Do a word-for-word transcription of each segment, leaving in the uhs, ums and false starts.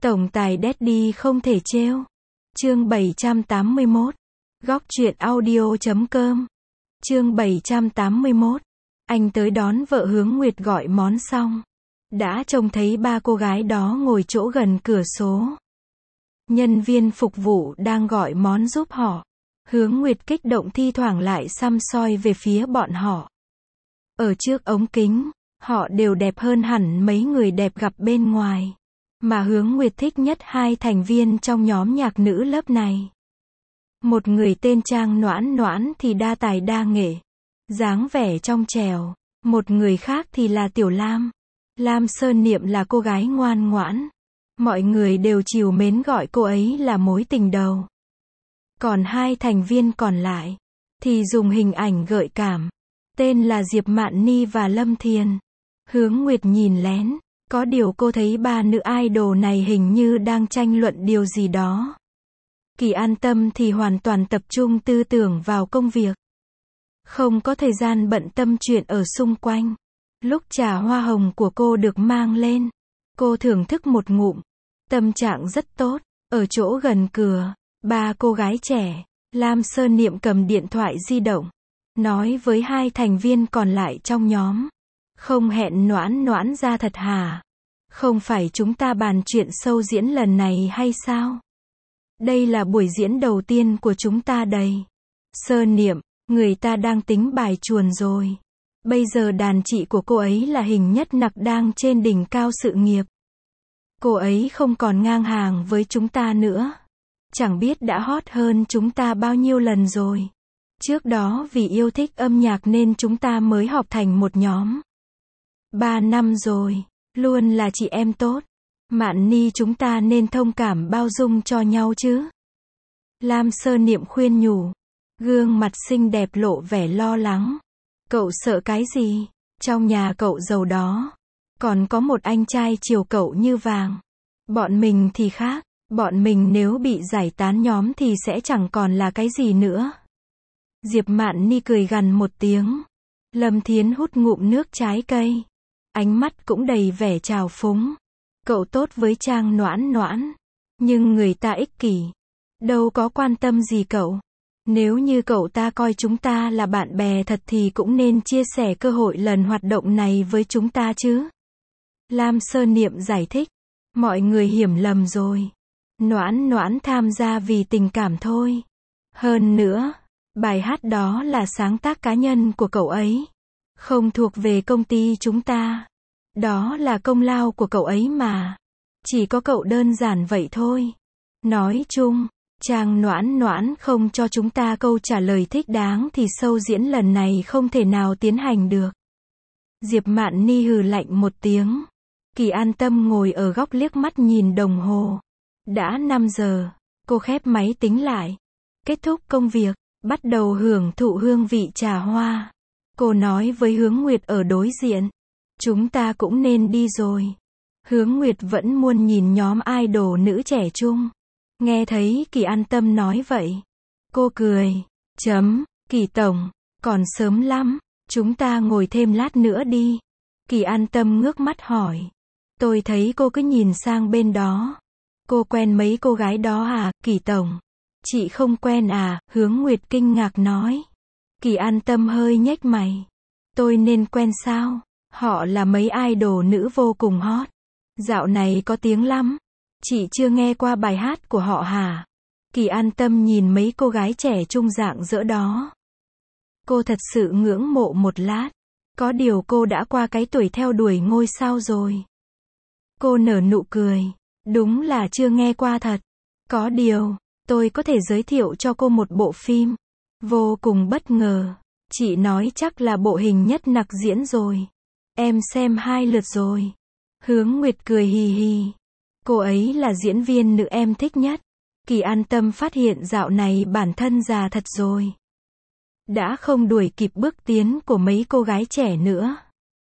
Tổng tài Daddy không thể trêu. Chương bảy trăm tám mươi mốt. Góc truyện audio chấm com. Chương bảy trăm tám mươi mốt. Anh tới đón vợ Hướng Nguyệt gọi món xong, đã trông thấy ba cô gái đó ngồi chỗ gần cửa số. Nhân viên phục vụ đang gọi món giúp họ. Hướng Nguyệt kích động thi thoảng lại săm soi về phía bọn họ. Ở trước ống kính, họ đều đẹp hơn hẳn mấy người đẹp gặp bên ngoài. Mà Hướng Nguyệt thích nhất hai thành viên trong nhóm nhạc nữ lớp này. Một người tên Trang Noãn Noãn thì đa tài đa nghệ, dáng vẻ trong trẻo. Một người khác thì là Tiểu Lam. Lam Sơn Niệm là cô gái ngoan ngoãn. Mọi người đều trìu mến gọi cô ấy là mối tình đầu. Còn hai thành viên còn lại thì dùng hình ảnh gợi cảm, tên là Diệp Mạn Ni và Lâm Thiền. Hướng Nguyệt nhìn lén, có điều cô thấy ba nữ idol này hình như đang tranh luận điều gì đó. Kỳ An Tâm thì hoàn toàn tập trung tư tưởng vào công việc, không có thời gian bận tâm chuyện ở xung quanh. Lúc trà hoa hồng của cô được mang lên, cô thưởng thức một ngụm, tâm trạng rất tốt. Ở chỗ gần cửa, ba cô gái trẻ, Lam Sơn Niệm cầm điện thoại di động, nói với hai thành viên còn lại trong nhóm. Không hẹn Noãn Noãn ra thật hả? Không phải chúng ta bàn chuyện show diễn lần này hay sao? Đây là buổi diễn đầu tiên của chúng ta đây. Sơn Niệm, người ta đang tính bài chuồn rồi. Bây giờ đàn chị của cô ấy là Hình Nhất Nặc đang trên đỉnh cao sự nghiệp. Cô ấy không còn ngang hàng với chúng ta nữa. Chẳng biết đã hot hơn chúng ta bao nhiêu lần rồi. Trước đó vì yêu thích âm nhạc nên chúng ta mới họp thành một nhóm. Ba năm rồi, luôn là chị em tốt. Mạn Ni, chúng ta nên thông cảm bao dung cho nhau chứ. Lam Sơn Niệm khuyên nhủ. Gương mặt xinh đẹp lộ vẻ lo lắng. Cậu sợ cái gì? Trong nhà cậu giàu đó. Còn có một anh trai chiều cậu như vàng. Bọn mình thì khác. Bọn mình nếu bị giải tán nhóm thì sẽ chẳng còn là cái gì nữa. Diệp Mạn Ni cười gằn một tiếng. Lâm Thiến hút ngụm nước trái cây. Ánh mắt cũng đầy vẻ trào phúng. Cậu tốt với Trang Noãn Noãn. Nhưng người ta ích kỷ. Đâu có quan tâm gì cậu. Nếu như cậu ta coi chúng ta là bạn bè thật thì cũng nên chia sẻ cơ hội lần hoạt động này với chúng ta chứ. Lam Sơn Niệm giải thích. Mọi người hiểu lầm rồi. Noãn Noãn tham gia vì tình cảm thôi. Hơn nữa, bài hát đó là sáng tác cá nhân của cậu ấy. Không thuộc về công ty chúng ta. Đó là công lao của cậu ấy mà. Chỉ có cậu đơn giản vậy thôi. Nói chung, Trang Noãn Noãn không cho chúng ta câu trả lời thích đáng thì show diễn lần này không thể nào tiến hành được. Diệp Mạn Ni hừ lạnh một tiếng. Kỳ An Tâm ngồi ở góc liếc mắt nhìn đồng hồ. Đã năm giờ, cô khép máy tính lại. Kết thúc công việc, bắt đầu hưởng thụ hương vị trà hoa. Cô nói với Hướng Nguyệt ở đối diện. Chúng ta cũng nên đi rồi. Hướng Nguyệt vẫn muốn nhìn nhóm idol nữ trẻ trung. Nghe thấy Kỳ An Tâm nói vậy, cô cười. Chấm, Kỳ Tổng, còn sớm lắm. Chúng ta ngồi thêm lát nữa đi. Kỳ An Tâm ngước mắt hỏi. Tôi thấy cô cứ nhìn sang bên đó. Cô quen mấy cô gái đó à, Kỳ Tổng? Chị không quen à, Hướng Nguyệt kinh ngạc nói. Kỳ An Tâm hơi nhếch mày. Tôi nên quen sao? Họ là mấy idol nữ vô cùng hot. Dạo này có tiếng lắm. Chị chưa nghe qua bài hát của họ hả? Kỳ An Tâm nhìn mấy cô gái trẻ trung dạng dỡ đó. Cô thật sự ngưỡng mộ một lát. Có điều cô đã qua cái tuổi theo đuổi ngôi sao rồi. Cô nở nụ cười. Đúng là chưa nghe qua thật. Có điều, tôi có thể giới thiệu cho cô một bộ phim. Vô cùng bất ngờ. Chị nói chắc là bộ Hình Nhất Nặc diễn rồi. Em xem hai lượt rồi. Hướng Nguyệt cười hì hì. Cô ấy là diễn viên nữ em thích nhất. Kỳ An Tâm phát hiện dạo này bản thân già thật rồi. Đã không đuổi kịp bước tiến của mấy cô gái trẻ nữa.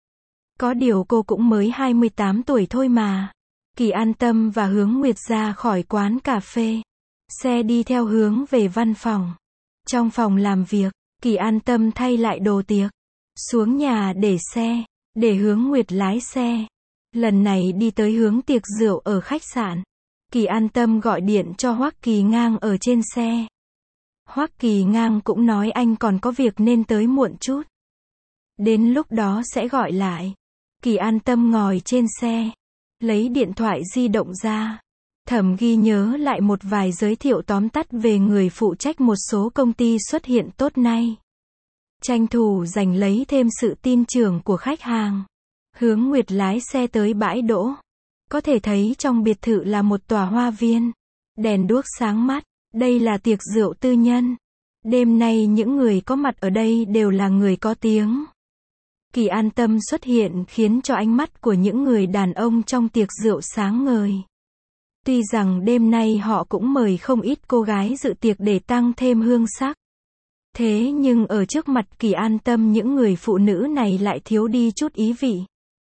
Có điều cô cũng mới hai mươi tám tuổi thôi mà. Kỳ An Tâm và Hướng Nguyệt ra khỏi quán cà phê. Xe đi theo hướng về văn phòng. Trong phòng làm việc, Kỳ An Tâm thay lại đồ tiệc. Xuống nhà để xe, để Hướng Nguyệt lái xe. Lần này đi tới hướng tiệc rượu ở khách sạn. Kỳ An Tâm gọi điện cho Hoắc Kỳ Ngang ở trên xe. Hoắc Kỳ Ngang cũng nói anh còn có việc nên tới muộn chút. Đến lúc đó sẽ gọi lại. Kỳ An Tâm ngồi trên xe, lấy điện thoại di động ra, thầm ghi nhớ lại một vài giới thiệu tóm tắt về người phụ trách một số công ty xuất hiện tốt nay. Tranh thủ giành lấy thêm sự tin tưởng của khách hàng. Hướng Nguyệt lái xe tới bãi đỗ. Có thể thấy trong biệt thự là một tòa hoa viên. Đèn đuốc sáng mắt. Đây là tiệc rượu tư nhân. Đêm nay những người có mặt ở đây đều là người có tiếng. Kỳ An Tâm xuất hiện khiến cho ánh mắt của những người đàn ông trong tiệc rượu sáng ngời. Tuy rằng đêm nay họ cũng mời không ít cô gái dự tiệc để tăng thêm hương sắc. Thế nhưng ở trước mặt Kỳ An Tâm những người phụ nữ này lại thiếu đi chút ý vị.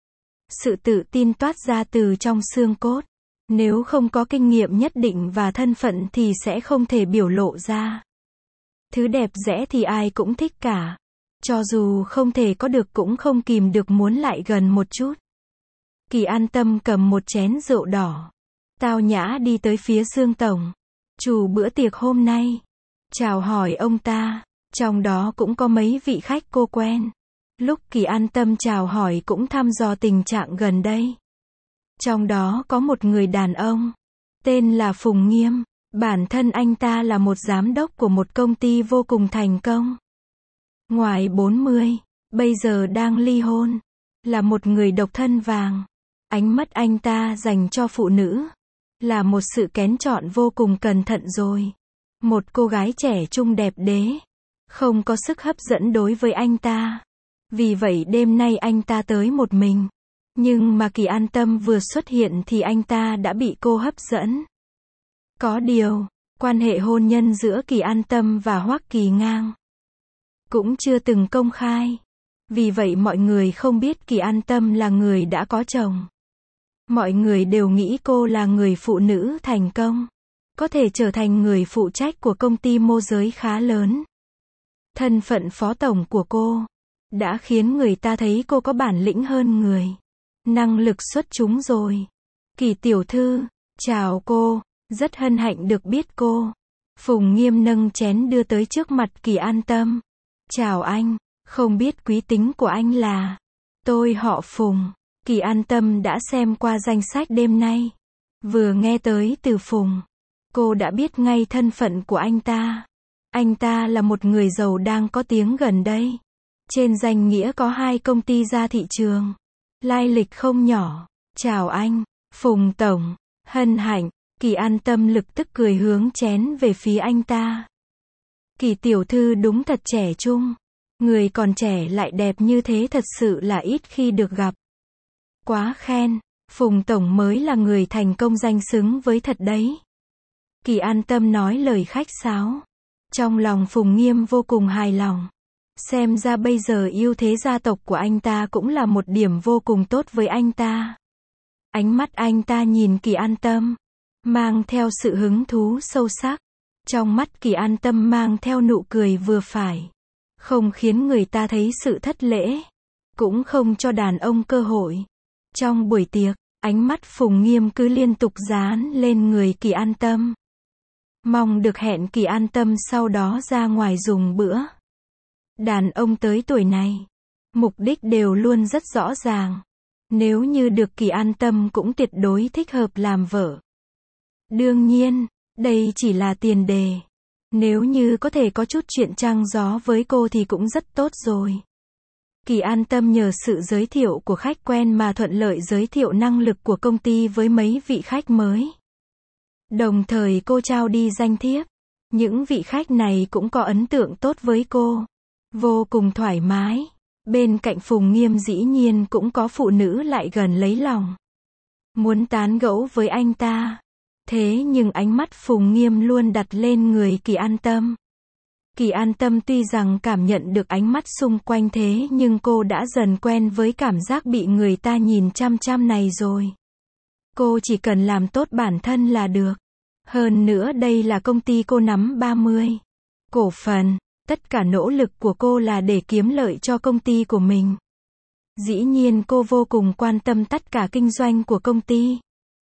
Sự tự tin toát ra từ trong xương cốt. Nếu không có kinh nghiệm nhất định và thân phận thì sẽ không thể biểu lộ ra. Thứ đẹp đẽ thì ai cũng thích cả. Cho dù không thể có được cũng không kìm được muốn lại gần một chút. Kỳ An Tâm cầm một chén rượu đỏ. Tao nhã đi tới phía Dương Tổng. Chủ bữa tiệc hôm nay. Chào hỏi ông ta. Trong đó cũng có mấy vị khách cô quen. Lúc Kỳ An Tâm chào hỏi cũng thăm dò tình trạng gần đây. Trong đó có một người đàn ông. Tên là Phùng Nghiêm. Bản thân anh ta là một giám đốc của một công ty vô cùng thành công. Ngoài bốn mươi, bây giờ đang ly hôn. Là một người độc thân vàng. Ánh mắt anh ta dành cho phụ nữ. Là một sự kén chọn vô cùng cẩn thận rồi. Một cô gái trẻ trung đẹp đẽ. Không có sức hấp dẫn đối với anh ta. Vì vậy đêm nay anh ta tới một mình. Nhưng mà Kỳ An Tâm vừa xuất hiện thì anh ta đã bị cô hấp dẫn. Có điều, quan hệ hôn nhân giữa Kỳ An Tâm và Hoắc Kỳ Ngang cũng chưa từng công khai. Vì vậy mọi người không biết Kỳ An Tâm là người đã có chồng. Mọi người đều nghĩ cô là người phụ nữ thành công. Có thể trở thành người phụ trách của công ty môi giới khá lớn. Thân phận phó tổng của cô đã khiến người ta thấy cô có bản lĩnh hơn người. Năng lực xuất chúng rồi. Kỳ tiểu thư, chào cô, rất hân hạnh được biết cô. Phùng Nghiêm nâng chén đưa tới trước mặt Kỳ An Tâm. Chào anh, không biết quý tính của anh là? Tôi họ Phùng. Kỳ An Tâm đã xem qua danh sách đêm nay. Vừa nghe tới từ Phùng, cô đã biết ngay thân phận của anh ta. Anh ta là một người giàu đang có tiếng gần đây. Trên danh nghĩa có hai công ty ra thị trường. Lai lịch không nhỏ. Chào anh, Phùng Tổng. Hân hạnh. Kỳ An Tâm lực tức cười hướng chén về phía anh ta. Kỳ tiểu thư đúng thật trẻ trung. Người còn trẻ lại đẹp như thế thật sự là ít khi được gặp. Quá khen. Phùng Tổng mới là người thành công danh xứng với thật đấy. Kỳ An Tâm nói lời khách sáo. Trong lòng Phùng Nghiêm vô cùng hài lòng. Xem ra bây giờ ưu thế gia tộc của anh ta cũng là một điểm vô cùng tốt với anh ta. Ánh mắt anh ta nhìn Kỳ An Tâm, mang theo sự hứng thú sâu sắc. Trong mắt Kỳ An Tâm mang theo nụ cười vừa phải. Không khiến người ta thấy sự thất lễ. Cũng không cho đàn ông cơ hội. Trong buổi tiệc, ánh mắt Phùng Nghiêm cứ liên tục dán lên người Kỳ An Tâm. Mong được hẹn Kỳ An Tâm sau đó ra ngoài dùng bữa. Đàn ông tới tuổi này, mục đích đều luôn rất rõ ràng. Nếu như được Kỳ An Tâm cũng tuyệt đối thích hợp làm vợ. Đương nhiên, đây chỉ là tiền đề. Nếu như có thể có chút chuyện trăng gió với cô thì cũng rất tốt rồi. Kỳ An Tâm nhờ sự giới thiệu của khách quen mà thuận lợi giới thiệu năng lực của công ty với mấy vị khách mới. Đồng thời cô trao đi danh thiếp. Những vị khách này cũng có ấn tượng tốt với cô. Vô cùng thoải mái. Bên cạnh Phùng Nghiêm dĩ nhiên cũng có phụ nữ lại gần lấy lòng. Muốn tán gẫu với anh ta. Thế nhưng ánh mắt Phùng Nghiêm luôn đặt lên người Kỳ An Tâm. Kỳ An Tâm tuy rằng cảm nhận được ánh mắt xung quanh thế nhưng cô đã dần quen với cảm giác bị người ta nhìn chăm chăm này rồi. Cô chỉ cần làm tốt bản thân là được. Hơn nữa đây là công ty cô nắm ba mươi cổ phần. Tất cả nỗ lực của cô là để kiếm lợi cho công ty của mình. Dĩ nhiên cô vô cùng quan tâm tất cả kinh doanh của công ty.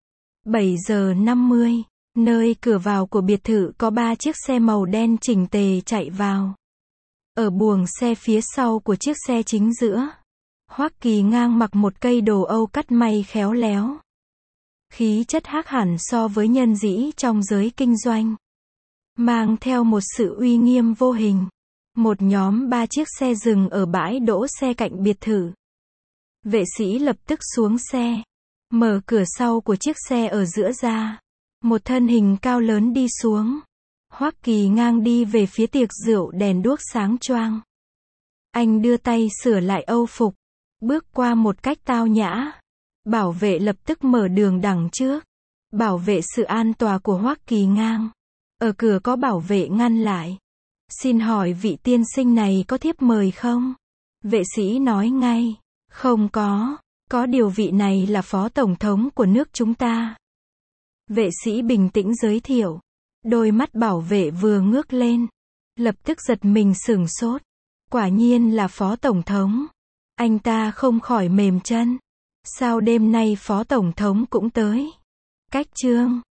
bảy giờ năm mươi, nơi cửa vào của biệt thự có ba chiếc xe màu đen chỉnh tề chạy vào. Ở buồng xe phía sau của chiếc xe chính giữa, Hoắc Kỳ Ngang mặc một cây đồ Âu cắt may khéo léo. Khí chất khác hẳn so với nhân dĩ trong giới kinh doanh. Mang theo một sự uy nghiêm vô hình. Một nhóm ba chiếc xe dừng ở bãi đỗ xe cạnh biệt thự. Vệ sĩ lập tức xuống xe. Mở cửa sau của chiếc xe ở giữa ra. Một thân hình cao lớn đi xuống. Hoắc Kỳ Ngang đi về phía tiệc rượu đèn đuốc sáng choang. Anh đưa tay sửa lại âu phục. Bước qua một cách tao nhã. Bảo vệ lập tức mở đường đằng trước. Bảo vệ sự an toàn của Hoắc Kỳ Ngang. Ở cửa có bảo vệ ngăn lại. Xin hỏi vị tiên sinh này có thiếp mời không? Vệ sĩ nói ngay. Không có. Có điều vị này là phó tổng thống của nước chúng ta. Vệ sĩ bình tĩnh giới thiệu. Đôi mắt bảo vệ vừa ngước lên. Lập tức giật mình sửng sốt. Quả nhiên là phó tổng thống. Anh ta không khỏi mềm chân. Sao đêm nay phó tổng thống cũng tới? Cách chương